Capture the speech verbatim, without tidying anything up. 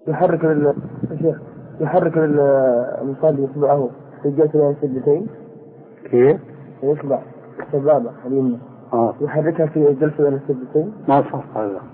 يحرك ال الشيخ يحرك المصلي إصبعه في الجلسة بين السجدتين. كيف؟ يصبع السبابة اليمنى آه. يحركها في الجلسة بين السجدتين. ما صح هذا.